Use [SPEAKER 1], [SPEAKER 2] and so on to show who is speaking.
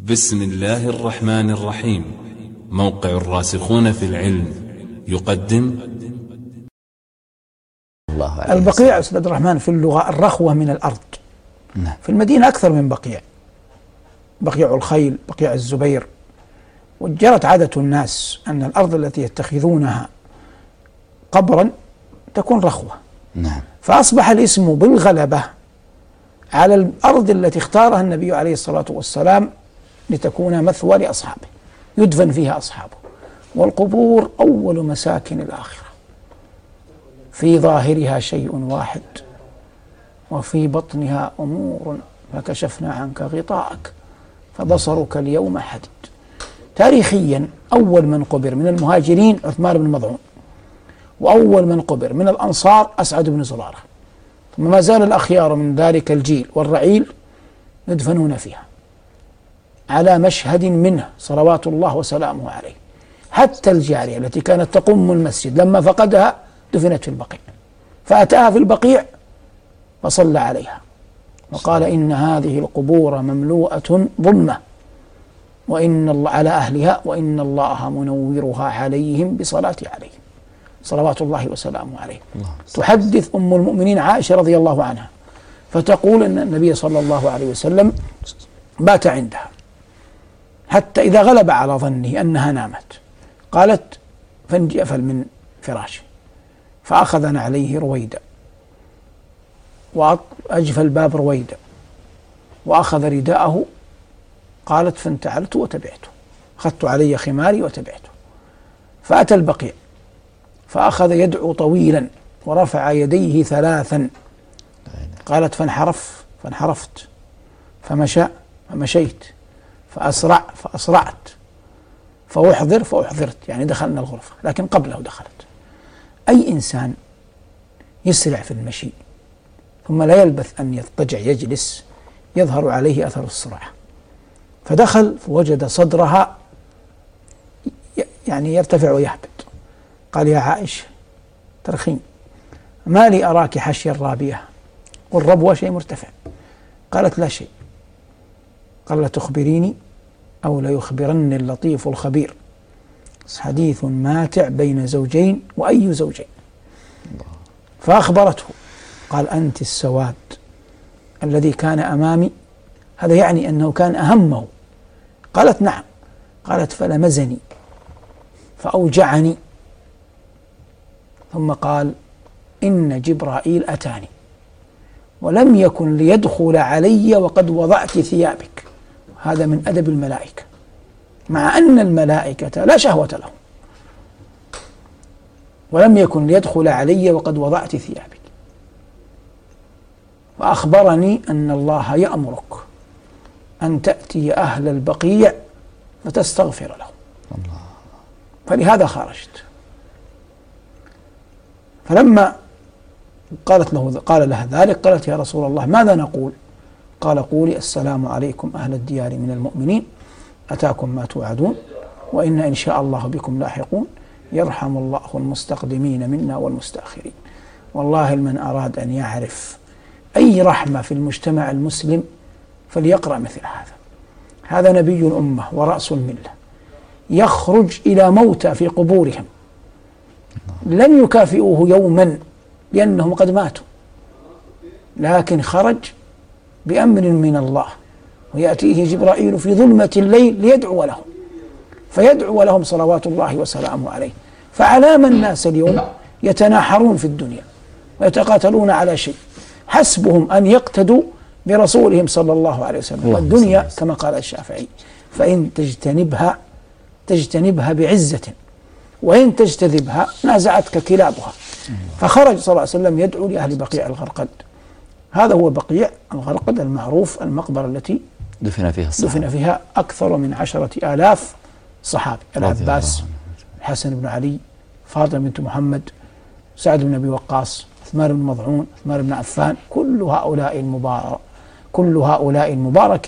[SPEAKER 1] بسم الله الرحمن الرحيم. موقع الراسخون في العلم يقدم
[SPEAKER 2] البقيع أستاذ عبد الرحمن في اللغة الرخوة من الأرض. في المدينة أكثر من بقيع، بقيع الخيل، بقيع الزبير. وجرت عادة الناس أن الأرض التي يتخذونها قبرا تكون رخوة. فأصبح الاسم بالغلبة على الأرض التي اختارها النبي عليه الصلاة والسلام لتكون مثوى لأصحابه يدفن فيها أصحابه. والقبور أول مساكن الآخرة، في ظاهرها شيء واحد وفي بطنها أمور فكشفنا عنك غطاءك فبصرك اليوم حديد. تاريخيا أول من قبر من المهاجرين عثمان بن مظعون، وأول من قبر من الأنصار أسعد بن زرارة، ثم ما زال الأخيار من ذلك الجيل والرعيل يدفنون فيها على مشهد منه صلوات الله وسلامه عليه. حتى الجارية التي كانت تقوم المسجد لما فقدها دفنت في البقيع، فأتاها في البقيع وصلى عليها وقال إن هذه القبور مملوءة ظلمة وإن الله على أهلها وإن الله منورها عليهم بصلاة عليهم صلوات الله وسلامه عليه. تحدث أم المؤمنين عائشة رضي الله عنها فتقول أن النبي صلى الله عليه وسلم بات عندها حتى إذا غلب على ظنه أنها نامت قالت فانجفل من فراشه فأخذ عليه رويدا وأجفى الباب رويدا وأخذ رداءه، قالت فانتعلت وتبعته، أخذت علي خماري وتبعته. فأتى البقيع فأخذ يدعو طويلا ورفع يديه ثلاثا، قالت فانحرفت فمشيت فأسرعت فأحضرت، يعني دخلنا الغرفة لكن قبله دخلت. أي إنسان يسرع في المشي ثم لا يلبث أن يضطجع يجلس يظهر عليه أثر السرعة، فدخل فوجد صدرها يعني يرتفع ويهبط. قال يا عائشة ترخين ما لي أراك حشي الرابية، والربوة شيء مرتفع. قالت لا شيء. قال لا تخبريني أو لا يخبرن اللطيف الخبير حديث ماتع بين زوجين وأي زوجين. فأخبرته قال أنت السواد الذي كان أمامي، هذا يعني أنه كان أهمه. قالت نعم. قالت فلمزني فأوجعني، ثم قال إن جبرائيل أتاني ولم يكن ليدخل علي وقد وضعت ثيابك. هذا من أدب الملائكة، مع أن الملائكة لا شهوة لهم، ولم يكن ليدخل علي وقد وضعت ثيابك. وأخبرني أن الله يأمرك أن تأتي أهل البقيع فتستغفر لهم، فلهذا خرجت. فلما قال لها ذلك قالت يا رسول الله ماذا نقول؟ قال قولي السلام عليكم أهل الديار من المؤمنين أتاكم ما توعدون وإن إن شاء الله بكم لاحقون يرحم الله المستقدمين منا والمستأخرين. والله من أراد أن يعرف أي رحمة في المجتمع المسلم فليقرأ مثل هذا نبي الأمة ورأس الملة يخرج إلى موتى في قبورهم لن يكافئوه يوما لأنهم قد ماتوا، لكن خرج بأمر من الله ويأتيه جبرائيل في ظلمة الليل ليدعو لهم، فيدعو لهم صلوات الله وسلامه عليه. فعلام الناس اليوم يتناحرون في الدنيا ويتقاتلون على شيء، حسبهم أن يقتدوا برسولهم صلى الله عليه وسلم. والدنيا كما قال الشافعي فإن تجتنبها بعزة وإن تجتذبها نازعتك كلابها. فخرج صلى الله عليه وسلم يدعو لأهل بقيع الغرقد. هذا هو بقيع الغرقد المعروف، المقبرة التي دفن فيها أكثر من 10,000 صحابي: العباس، الحسن بن علي، فاطمة بنت محمد، سعد بن أبي وقاص، عثمان بن مظعون، عثمان بن عفان، كل هؤلاء المبارك